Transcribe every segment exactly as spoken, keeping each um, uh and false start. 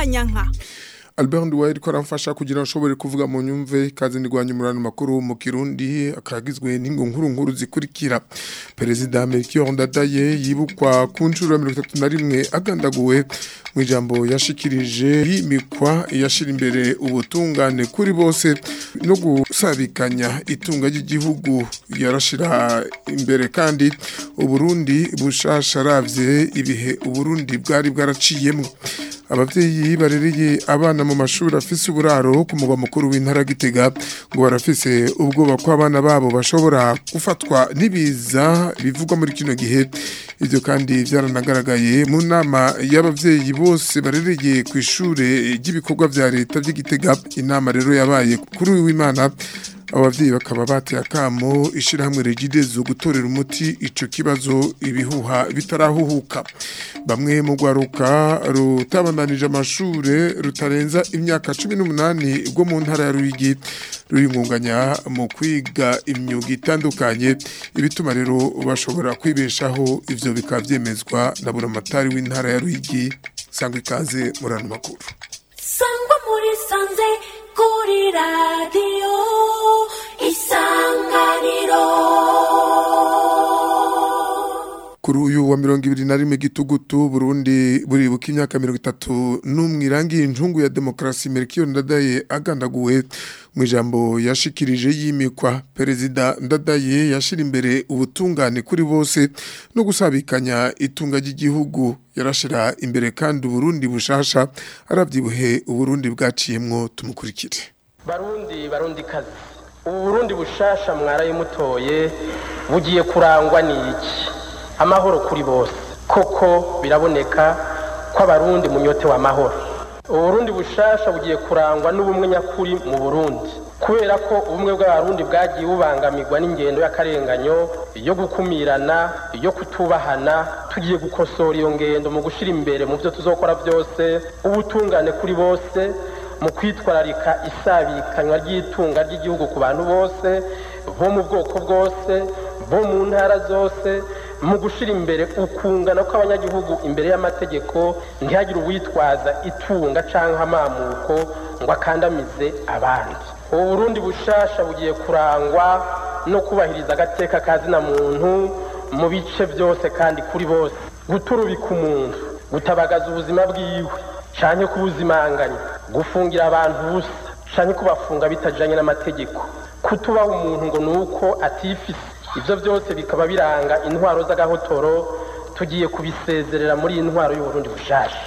Kanyanka. Albert Nduwaye ko aramfasha kugira nshobore kuvuga mu nyumve kaze ndigwanya umurano makuru mu Kirundi akagizwe n'ingo nkuru nkuru zikurikira. Perezida Melchior Ndadaye yibukwa ku ncuro ya mirongo itatu na rimwe agandaguwe mu ijambo yashikirije yimikwa yashira imbere ubutungane kuri bose no gusabikanya itunga ry'igihugu yarashira imbere kandi Uburundi bushasha ravye ibihe Uburundi bwari bwaraciyemwe. Abavyeyi barereye abana mu mashuri afise uburaro ku mugwa mukuru w'intara Gitega ngo barafise ubwoba ko abana babo bashobora gufatwa nibiza bivugwa muri kino gihe. Ivyo kandi vyaranagaragaye mu nama y'abavyeyi bose barereye ku ishure ry'ibikorwa vya leta vy'Igitega. Inama rero yabaye kuri uyu w'Imana. Abavyeyi bakaba bateye akamo ishirahamwe Regidezo gutorera umuti ico kibazo ibihuha bitarahuhuka. Bamwe mu gwaruka rutabandanije amashure rutarenza imyaka cumi n'umunani rwo mu ntara ya Ruyigi ruyingunganya mu kwiga imyuga itandukanye ibituma rero bashobora kwibeshaho. Ivyo bikaba vyemezwa na buramatari w'intara ya Ruyigi. Sangwe ikaze murano makuru. Sangwa muri sanze kuri radio Isanganiro. Kuri uyu wa mirongo ibiri na rimwe Gitugutu Burundi buribuka imyaka mirongo itatu n'umwe irangiye injungu ya demokrasi. Melchior Ndadaye agandaguwe mu ijambo yashikirije yimikwa. Perezida Ndadaye yashira imbere ubutungane kuri bose no gusabikanya itunga ry'igihugu yarashira imbere kandi Uburundi bushasha aravyibuhe Uburundi bwaciyemwo. Tumukurikire. Barundi barundi kazi Uburundi bushasha mwaraye mutoye bugiye kurangwa n'iki? Amahoro kuri bose. Koko biraboneka ko abarundi munyote wa mahoro. Uburundi bushasha bugiye kurangwa n'ubumwe nyakuri mu Burundi, kubera ko ubumwe bw'abarundi bwagiye bubangamirwa n'ingendo y'akarenganyo yo gukumirana yo kutubahana. Tugiye gukosora iyo ngendo mu gushira imbere mu byo tuzokora byose ubutungane kuri bose, mu kwitwararika isabikanywa ry'itunga ry'igihugu ku bantu bose bo mu bwoko bwose bo mu ntara zose, mu gushira imbere ukungana kw'abanyagihugu imbere y'amategeko, ntihagire uwitwaza itunga canke amamuko ngo akandamize abandi. Uburundi bushasha bugiye kurangwa no kubahiriza agateka kazina muntu mu bice byose kandi kuri bose, guturubika umuntu, gutabagaza ubuzima bwiwe canke kubuzimanganya, gufungira abantu busa canke kubafunga bitajanye n'amategeko, kutubaha umuntu ngo nuko atifise. Ivyo byose bikaba biranga intwaro z'agahotoro. Tugiye kubisezerera muri intwaro y'Uburundi bushasha.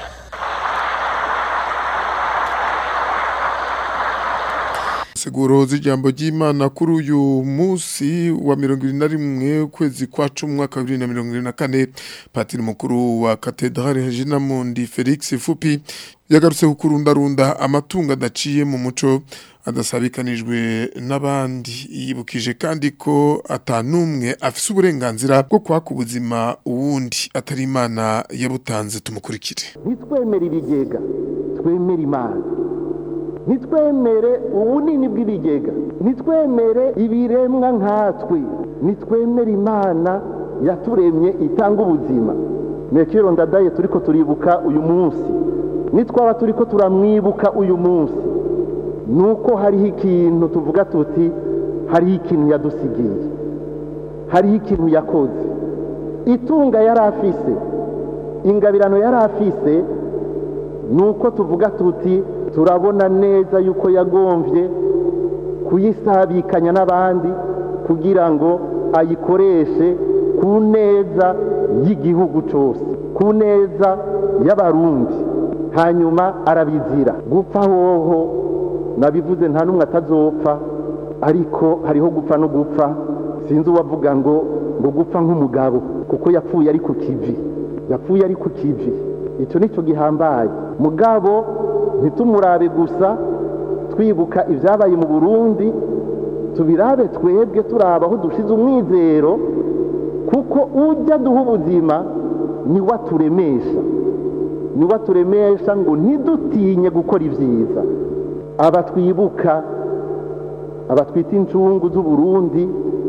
Seguro z'ijambo ry'Imana kuri uyu musi wa mirongo ibiri na rimwe kwezi kwa cumi mwaka wa bibiri na mirongo ibiri na kane, patiri mukuru wa Katedrale Regina Mundi Felix Fupi yagarutse kukurundarunda amatungo adaciye mu muco adasabikanijwe n'abandi. Yibukije kandi ko atanumwe afise uburenganzira bwo kwaka ubuzima uwundi atari Imana yabutanze. Tumukurikire. Nitwemere ibigega, twemere Imana. Nitwemere ubunini bw'ibigega, nitwemere ibiremwa nkatwe, nitwemere Imana yaturemye itanga ubuzima. Melchior Ndadaye turiko turibuka uyu munsi, nitwaba turiko turamwibuka uyu munsi, nuko hariho ikintu tuvuga tuti hariho ikintu yadusigiye, hariho ikintu yakoze. Itunga yari afise, ingabirano yari afise, nuko tuvuga tuti turabona neza yuko yagomvye kuyisabikanya n'abandi kugira ngo ayikoreshe ku neza y'igihugu cyose, ku neza y'abarundi. Hanyuma arabizira. Gupfa hoho nabivuze nta numwe atazopfa, ariko hariho gupfa no gupfa. Sinzi uwavuga ngo ngo gupfa nk'umugabo, kuko yapfuye ari ku kivi, yapfuye ari ku kivi. Ico nico gihambaye. Mugabo ntitumurabe gusa twibuka ivyabaye mu Burundi, tubirabe twebwe turaba aho dushize umwizero, kuko ujya duha ubuzima ni waturemesha, ni waturemesha ngo ntidutinye gukora ivyiza. Aba twibuka, aba twita incungu z'u Burundi,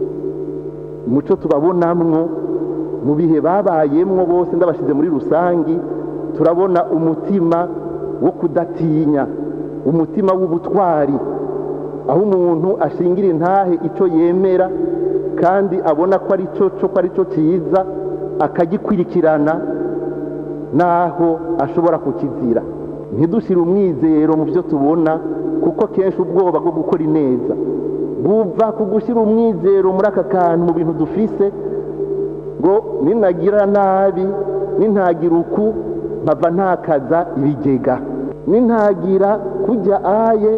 muco tubabonamwo mu bihe babayemwo bose ndabashize muri rusangi, turabona umutima wo kudatinya, umutima w'ubutwari, aho umuntu ashingira intahe icyo yemera kandi abona ko ari cyo cyo ko ari cyo cyiza akagikurikirana naho ashobora kukizira. Ntidushyire umwizero mu byo tubona, kuko kenshi ubwoba bwo gukora ineza buva ku gushyira umwizero muri aka kantu mu bintu dufise, ngo ninagira nabi, nintagira uku mpava ntakaza ibigega, nintagira kujya aye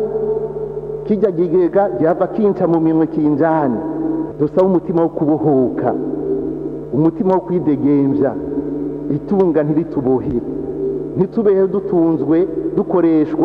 kijya gigega gyava kinca mu minwe kinjane. Dusaba umutima wo kubohoka, umutima wo kwidegembya, itunga ntiritubohe, ntitubeho dutunzwe dukoreshwa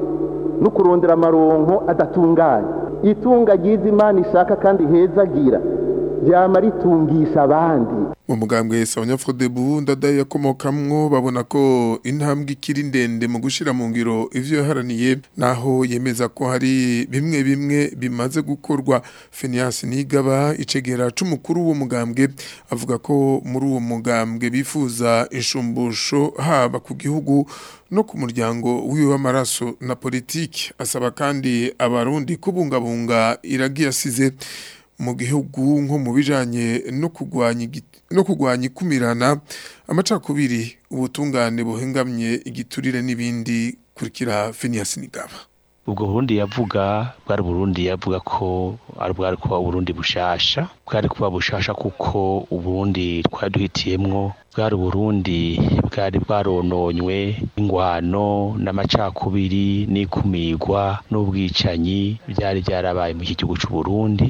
no kurondera amaronko adatunganye. Itunga ryiza Imana ishaka kandi hezagira ryama ritungisha abandi. Mu mugambwe Sawanya-Frodebu Ndadaye yakomokamwo babona ko intambwe ikiri ndende mu gushira mu ngiro ivyo yaharaniye, naho yemeza ko hari bimwe bimwe bimaze gukorwa. Phineas Nigaba icegera c'umukuru w'uwo mugambwe avuga ko muri uwo mugambwe bifuza inshumbusho haba ku gihugu no ku muryango wiwe w'amaraso na politiki. Asaba kandi abarundi kubungabunga iragi yasize mu gihugu nko mu bijanye no kugwanya no kugwanya ikumirana, amacakubiri, ubutungane buhengamye, igiturire n'ibindi. Kurikira Phineas Nigaba. Ubwo Burundi yavuga bwari Burundi yavuga ko ari bwari kuba Burundi bushasha, bwari kuba bushasha kuko Uburundi twaduhitiyemwo bwari Burundi bwari bwarononywe ingwano n'amacakubiri n'ikumirwa n'ubwicanyi byari byarabaye mu gihugu cy'u Burundi,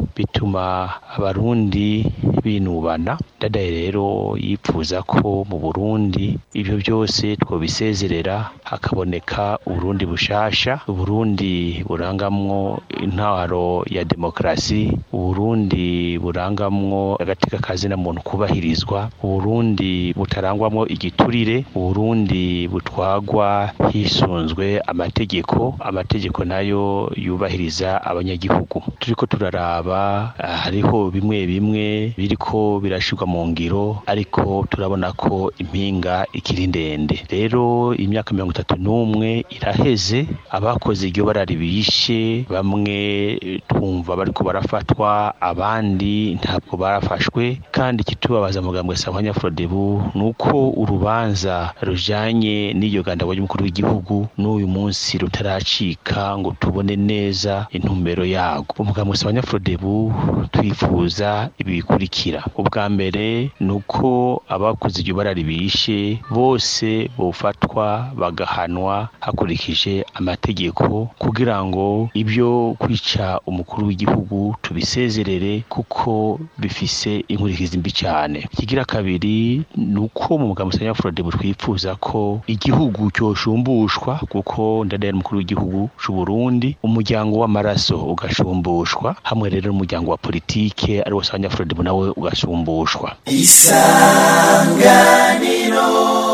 bituma abarundi binubana. Ndadaye rero yipfuza ko mu Burundi ibyo byose twobisezerera, hakaboneka Uburundi bushasha, Uburundi burangamwo intwaro ya demokrasi, Uburundi burangamwo agateka kazina muntu kubahirizwa, Uburundi butarangwamwo igiturire, Uburundi butwagwa hisunzwe amategeko, amategeko nayo yubahiriza abanyagihugu. Turiko turaraba hariho bimwe bimwe biriko birashirwa mu ngiro, ariko turabona ko impinga ikiri ndende. Rero imyaka mirongo itatu n'umwe iraheze, abakoze iryo barari bishe, bamwe twumva bariko barafatwa, abandi ntabwo barafashwe. Kandi kitubabaza mugambwe Sawanya-Frodebu nuko urubanza rujanye n'iyo gandabo y'umukuru w'igihugu n'uyu munsi rutaracika ngo tubone neza intumbero yago. Umugambwe Sawanya-Frodebu twifuza ibi bikurikira. Ubwa mbere nuko abakoze iryo barari bishe bose bofatwa bagahanwa hakurikije amategeko, kugira ngo ibyo kwica umukuru w'igihugu tubisezerere, kuko bifise inkurikizi mbi cyane. Kigira kabiri nuko mu mugambwe Sawanya-Frodebu twifuza ko igihugu cyoshumbushwa, kuko Ndadaye umukuru w'igihugu cy'u Burundi, umuryango w'amaraso ugashumbushwa, hamwe rero n'umuryango wa politike ari wo Sawanya-Frodebu nawe ugashumbushwa. Isanganiro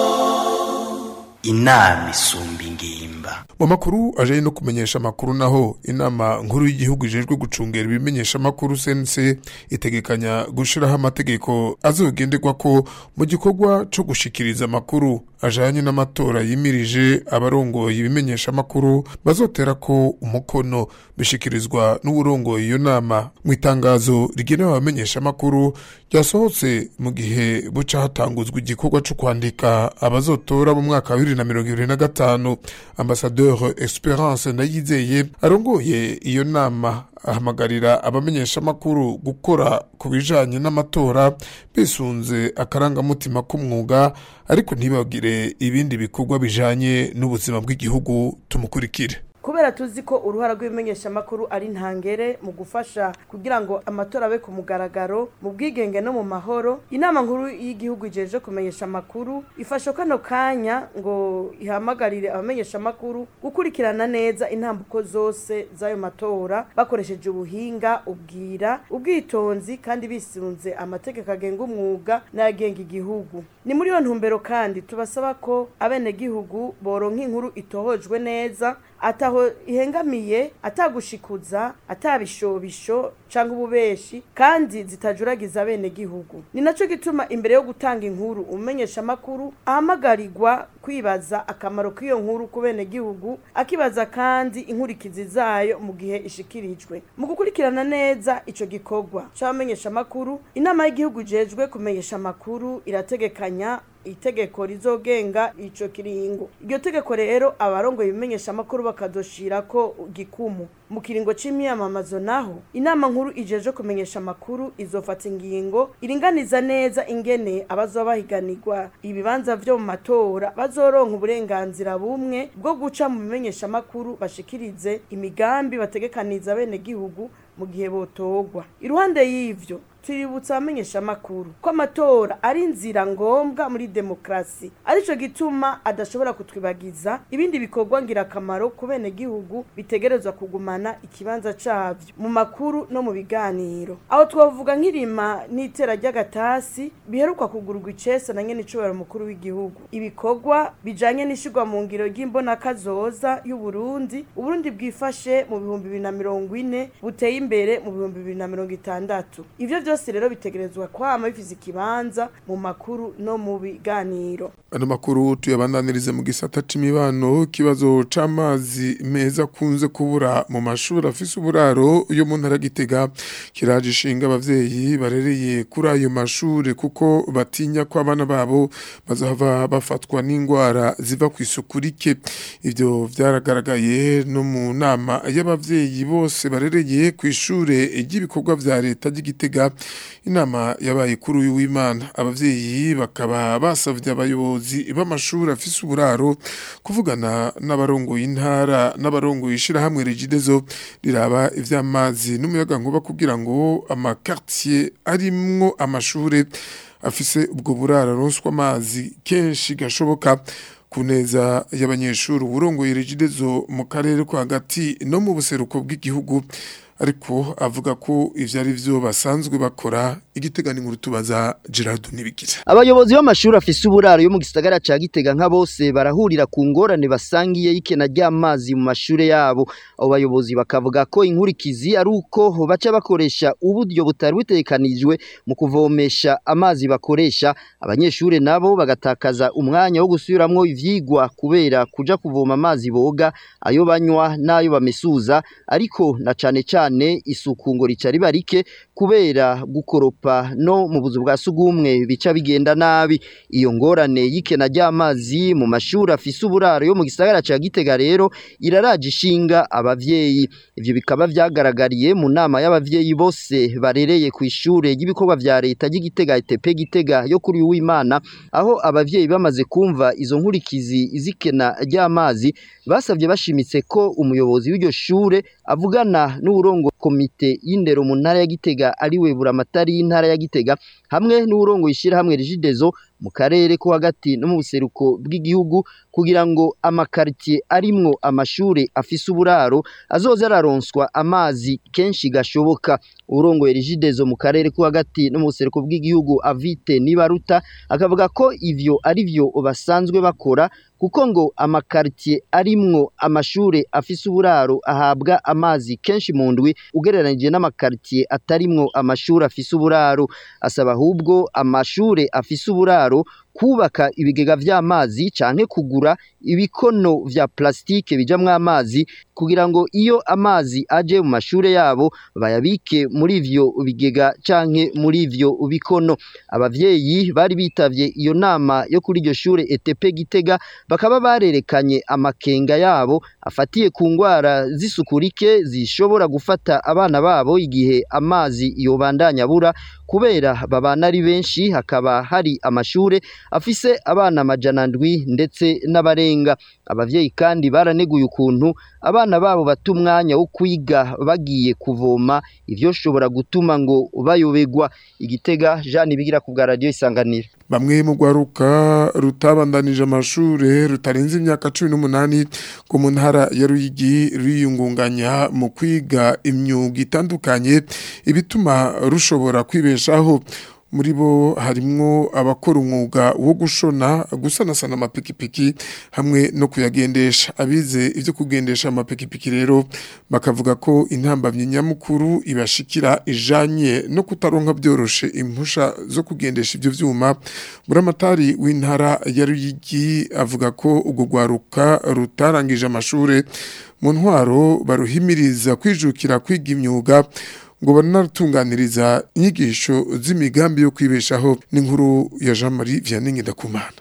inama isumba ingimba. Mu makuru aje no kumenyesha makuru, naho inama nkuru y'igihugu ijejwe gucungera ibimenyesha makuru C N C itegekanya gushiraho amategeko azogenderwa ko mu gikorwa cyo gushikiriza makuru ajanye n'amatora yimirije abarongoye ibimenyesha makuru bazotera ko umukono, bishikirizwa n'uburongoye iyo nama mu itangazo rigenewe abamenyesha makuru ryasohotse mu gihe buca hatanguzwa igikorwa cyo kwandika abazotora mu mwaka wa bibiri na mirongo ibiri na gatanu. Ambassadeur Esperance Ndayizeye arongoye iyo nama ahamagarira abamenyesha makuru gukora ku bijanye n'amatora bisunze akarangamutima k'umwuga, ariko ntibagire ibindi bikorwa bijanye n'ubuzima bw'igihugu. Tumukurikire. Kubera tuzi ko uruhara rw'ibimenyesha makuru ari ntangere mu gufasha kugira ngo amatora abe ku mugaragaro mu bwigenge no mu mahoro, inama nkuru y'igihugu ijeje kumenyesha makuru ifasha kano kanya ngo ihamagarire abamenyesha makuru gukurikirana neza intambuko zose z'ayo matora bakoresheje ubuhinga, ubwira, ubwitonzi, kandi bisunze amategeko agenga umwuga n'agenga igihugu. Ni muri yo ntumbero kandi tubasaba ko abene gihugu boronka inkuru itohojwe neza, ataho ihengamiye, atagushikuza, atabishobisho canke ububeshi kandi zitajuragiza bene gihugu. Ni naco gituma imbere yo gutanga inkuru umenyesha makuru ahamagarirwa kwibaza akamaro k'iyo nkuru ku bene gihugu, akibaza kandi inkurikizi zayo mu gihe ishikirijwe. Mu gukurikirana neza ico gikorwa c'abamenyesha makuru, inama y'igihugu jejwe kumenyesha makuru irategekanya itegeko rizogenga ico kiringo. Iryo tegeko rero abarongo ibimenyesha makuru bakadoshirako gikumu. Mu kiringo c'imyamamazo naho inama nkuru ijeje kumenyesha makuru izofata ingingo iringaniza neza ingene abazoba bahiganirwa ibibanza vyo mu matora bazoronka uburenganzira bumwe bwo guca mu bimenyesha makuru bashikirize imigambi bategekaniza bene gihugu mu gihe botogwa. Iruhande y'ivyo tuributsa abamenyesha makuru ko amatora ari inzira ngombwa muri demokrasi, arico gituma adashobora kutwibagiza ibindi bikorwa ngira kamaro ku bene gihugu bitegerezwa kugumana ikibanza cavyo mu makuru no mu biganiro. Aho twavuga nk'irima n'itera ry'agatasi biheruka kugururwa icese na nyene icubahiro mukuru w'igihugu. Ibikorwa bijanye n'ishigwa mu ngiro ry'imbona kazoza y'u Burundi, Uburundi bwifashe mu bihumbi bibiri na mirongo ine buteye imbere mu bihumbi bibiri na mirongo itandatu. Ivyo byose rero bitegerezwa kwama bifize ikibanza mu makuru no mu biganiro. Ano makuru tuyabandanirize mu gisata c'imibano, kibazo c'amazi meza kunze kubura mu mashuri afise uburaro yo mu ntara Gitega kiraje ishinga abavyeyi barereye kuri ayo mashuri kuko batinya ko abana babo bazava bafatwa n'ingwara ziva ku isuku rike. Ivyo vyaragaragaye no mu nama y'abavyeyi bose barereye ku ishure ry'ibikorwa vya leta y'Igitega. Inama yabaye kuri uyu w'Imana, abavyeyi bakaba basavye abayobozi b'amashuri afise uburaro kuvugana n'abarongoye intara n'abarongoye ishirahamwe Regidezo riraba ivy'amazi n'umuyaga nkuba kugira ngo amakartier arimwo amashure afise ubwo buraro aronswa amazi kenshi gashoboka kuneza y'abanyeshuri. Uburongoye Regidezo mu karere ko hagati no mu buseruko bw'igihugu ariko avuga ko ivyo ari vyo basanzwe bakora. Igitega ni nkuru tubaza Gerard Nibigira. Abayobozi b'amashuri afise uburaro yo mu gisagara ca Gitega nka bose barahurira ku ngorane basangiye y'ikena ry'amazi mu mashure yabo. Abo bayobozi bakavuga ko inkurikizi ari uko baca bakoresha uburyo butari butekanijwe mu kuvomesha amazi bakoresha, abanyeshure nabo bagatakaza umwanya wo gusubiramwo ivyigwa kubera kuja kuvoma amazi boga, ayo banywa nayo bamesuza, ariko na cane cane isuku ngo rica riba rike kubera gukoropa no mu buzu bwa sugumwe bica bigenda nabi. Iyo ngorane y'ikena ry'amazi mu mashuri afise uburaro yo mu gisagara ca Gitega rero iraraje ishinga abavyeyi. Ivyo bikaba vyagaragariye mu nama y'abavyeyi bose barereye ku ishure ry'ibikorwa vya leta y'Igitega E T P Gitega yo kuri uw'Imana, aho abavyeyi bamaze kumva izo nkurikizi izikena ry'amazi basavye bashimitse ko umuyobozi w'iryo shure avugana n'uburongo komite y'indero mu ntara ya Gitega ariwe buramatari y'intara ya Gitega hamwe n'uburongo ishirahamwe Regidezo mu karere ko hagati no mu buseruko bw'igihugu kugira ngo amakartier arimwo amashure afise uburaro azoza araronswa amazi kenshi gashoboka. Uburongo Regidezo mu karere ko hagati no mu buseruko bw'igihugu Avite Nibaruta akavuga ko ivyo ari vyo basanzwe bakora kuko ngo amakartier arimwo amashure afise uburaro ahabwa amazi kenshi mu ndwi ugereranije n'amakartier atarimwo amashure afise uburaro. Asaba ahubwo amashure afise uburaro kubaka ibigega vy'amazi canke kugura ibikono vya plastike bijamwo amazi kugira ngo iyo amazi aje mu mashure yabo bayabike muri ivyo bigega canke muri ivyo bikono. Abavyeyi bari bitavye iyo nama yo kuri iryo shure E T P Gitega bakaba barerekanye amakenga yabo afatiye ku ngwara z'isukurike zishobora gufata abana babo igihe amazi yobandanya bura kubera babana ari benshi, hakaba hari amashure afise abana amajana ndwi ndetse n'abarenga. Abavyeyi kandi baraneguye ukuntu abana babo bata umwanya wo kwiga bagiye kuvoma, ivyo shobora gutuma ngo bayobegwa. Igitega Jean Bigira ku bwa radio Isanganiro. Bamwe mu gwaruka rutabandanije amashure rutarenze imyaka cumi n'umunani ku mu ntara ya Ruyigi riyungunganya mu kwiga imyuga itandukanye ibituma rushobora kwibeshaho. muri bo harimwo abakora umwuga wo gushona gusanasana amapikipiki hamwe no kuyagendesha abize ivyo kugendesha amapikipiki rero bakavuga ko intambamye nyamukuru ibashikira ijanye no kutaronka byoroshe impusha zo kugendesha ivyo vyuma buramatari w'intara ya Ruyigi avuga ko ugo gwaruka rutarangije amashure mu ntwaro baruhimiriza kwijukira kwiga imyuga ngo banaratunganiriza inyigisho z'imigambi yo kwibeshaho n'inkuru ya Jean Marie Vianney Ndakumana.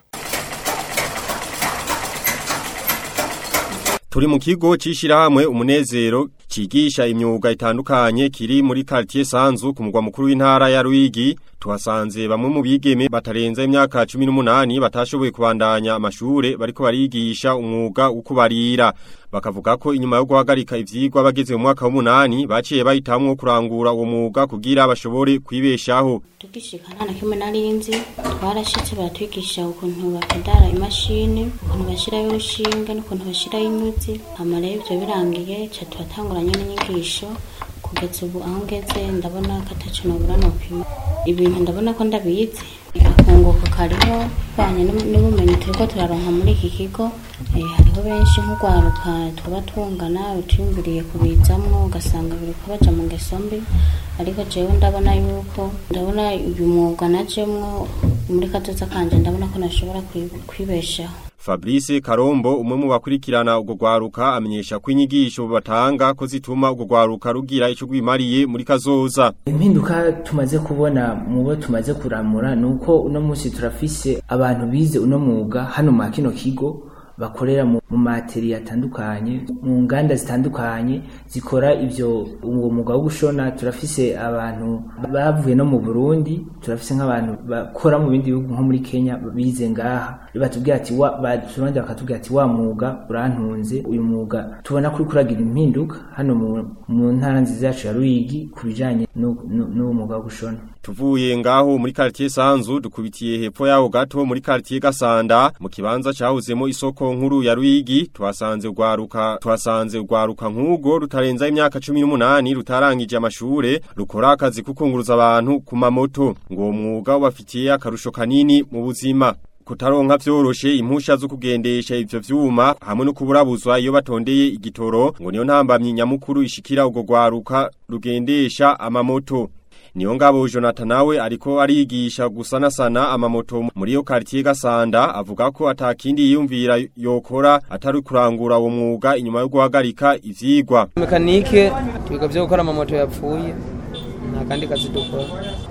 Turi mu kigo cishirahamwe umunezero cigisha imyuga itandukanye kiri muri quartier Sanzu ku mugwa mukuru w'intara ya Ruyigi. Tuhasanze bamwe mu bigeme batarenza imyaka cumi n'umunani batashoboye kubandanya amashure bariko barigisha umwuga wo kubarira. Bakavuga ko inyuma yo guhagarika ivyigwa bageze mu mwaka w'umunani baciye bahitamwo kurangura uwo mwuga kugira bashobore kwibeshaho. Tugishikana na kimwe narinzi twarashitse baratwigisha ukuntu bakadara imashini, ukuntu bashirayo urushinge n'ukuntu bashirayo inyuzi. Hama rero ivyo birangiye ca turatanguranye n'inyigisho kugeza ubu aho ngeze ndabona ko ataco nobura nopima ibintu ndabona ko ndabizi akunguka kariho banye n'ubumenyi turiko turaronka muri iki kigo. Hariho benshi nk'ugwaruka tuba tungana utiyumviriye kubizamwo ugasanga biriko baja mu ngeso mbi, ariko jewe ndabona yuko ndabona uyu mwuga najemwo muri kazoza kanje ndabona ko nashobora kwibeshaho. Fabrice Karombo umwe mu bakurikirana ugo gwaruka amenyesha ko inyigisho batanga ko zituma ugo gwaruka rugira ico gwimariye muri kazoza. Impinduka tumaze kubona mu bo tumaze kuramura nuko uno munsi turafise abantu bize uno mwuga hano mu kino kigo bakorera mu materi atandukanye mu nganda zitandukanye zikora ivyo uwo mwuga wo gushona. Turafise abantu bavuye no mu Burundi, turafise nk'abantu bakora mu bindi bihugu nko muri Kenya bize ngaha batubwira ati wa baturanje bakatubwira ati wa mwuga urantunze. Uyu mwuga tubona kuri kuragira impinduka hano mu ntara nziza yacu ya Ruyigi kubijanye no mwuga wo gushona. Tuvuye ngaho muri quartier Sanzu dukubitiye hepfo yaho gato muri quartier Gasanda mu kibanza cyahuzemo isoko nkuru ya Ruyigi. Twasanze ugwaruka twasanze ugwaruka nk'ugo rutarenza imyaka cumi n'umunani rutarangije amashure rukora akazi kukunguruza abantu ku mamoto ngo umwuga ubafitiye akarusho kanini mu buzima. Kutaronka vyoroshe impusha zo kugendesha ivyo vyuma hamwe no kuburabuzwa iyo batondeye igitoro ngo niyo ntambamye nyamukuru ishikira ugo gwaruka rugendesha amamoto. Niyo ngabo Jonathan nawe ariko arigisha gusanasana amamoto muri yo quartier Gasanda avuga ko atakindi yiyumvira yokora atari kurangura uwo mwuga inyuma yo guhagarika ivyigwa. Mekanike twiga byo gukora amamoto yapfuye nta kandi kazi dukora.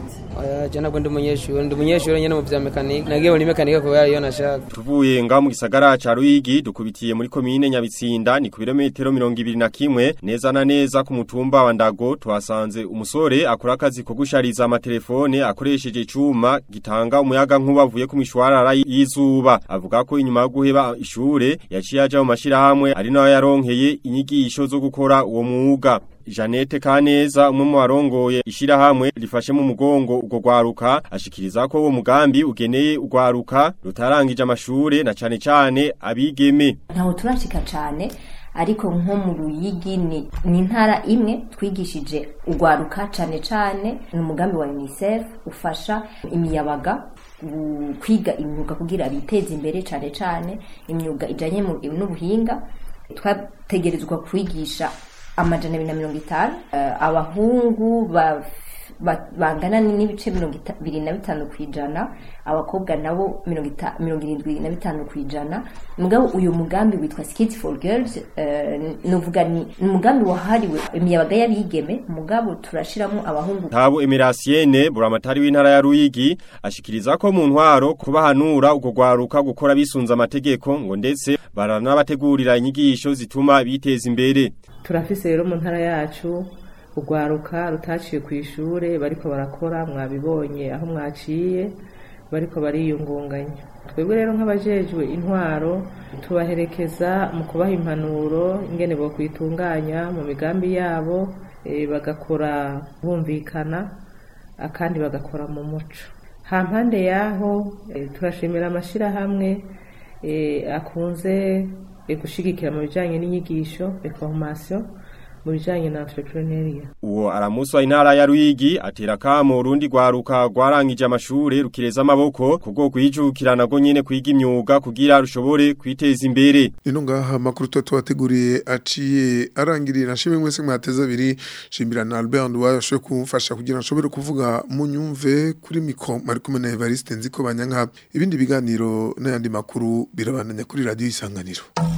Aya jana kwende munyeshuri ndi munyeshuri nyene mu vya mekanike nagiye muri mekanike ko yari yo nashaka. Tuvuye nga mu gisagara ca Ruyigi dukubitiye muri commune Nyabitsinda ni ku birometero mirongo ibiri na kimwe neza na neza ku mutumba wa Ndago. Twasanze umusore akora akazi ko gushariza amatelefone akoresheje icuma gitanga umuyaga nkuba avuye ku mishwarara y'izuba. Avuga ko inyuma yo guheba ishure yaciye aja mu mashirahamwe ari nayo yaronkeye inyigisho zo gukora uwo mwuga. Janete Kaneza umwe mu barongoye ishirahamwe rifashe mu mugongo ugo gwaruka ashikiriza ko uwo mugambi ugeneye ugwaruka rutarangije amashure na cane cane abigeme. Ntaho turashika cane ariko nko mu Ruyigi ni intara imwe twigishije ugwaruka cane cane n'umugambi wa UNICEF ufasha imiyabaga kwiga imyuga kugira biteze imbere cane cane imyuga ijanye n'ubuhinga. Twategerezwa kwigisha amajana abiri na mirongo itanu uh, abahungu ba, ba, bangana n'ibice mirongo ibiri na bitanu kwijana, abakobwa nabo mirongo irindwi na bitanu kwijana. Mugabo uyu mugambi witwa Skills for Girls uh, nuvuga ni umugambi wahariwe imiyabaga y'abigeme mugabo turashiramo abahungu. Tabo Emirasiene buramatari w'intara ya Ruyigi ashikiriza ko mu ntwaro kubahanura uko gwaruka gukora bisunza amategeko ngo ndetse baranabategurira inyigisho zituma biteza imbere. Turafise rero mu ntara yacu ugwaruka rutaciye ku ishure bariko barakora mwabibonye aho mwaciye bariko bariyungunganya. Twebwe rero nk'abajejwe intwaro tubaherekeza mu kubaha impanuro ingene bo kwitunganya mu migambi yabo e, bagakora bumvikana akandi bagakora mu muco. Hampande yaho e, turashimira amashirahamwe e, akunze e, gushigikira mu bijanye n'inyigisho e, formation mu bijanye na entrepreneuria. Uwo aramuswa intara ya Ruyigi atera kamo urundi rwaruka rwarangije amashure rukireza amaboko kubwo kwijukirana go nyene kwiga imyuga kugira rushobore kwiteza imbere. Nino ngaha makuru twateguriye aciye arangirira nshimwe mwese mwateza abiri shimbira na Albert Ndwayo sho kumfasha kugira nshobore kuvuga mu nyumve kuri mikro mari kumwe na Evariste Nziko Banyanka ibindi biganiro n'ayandi makuru birabandanya kuri radio Isanganiro.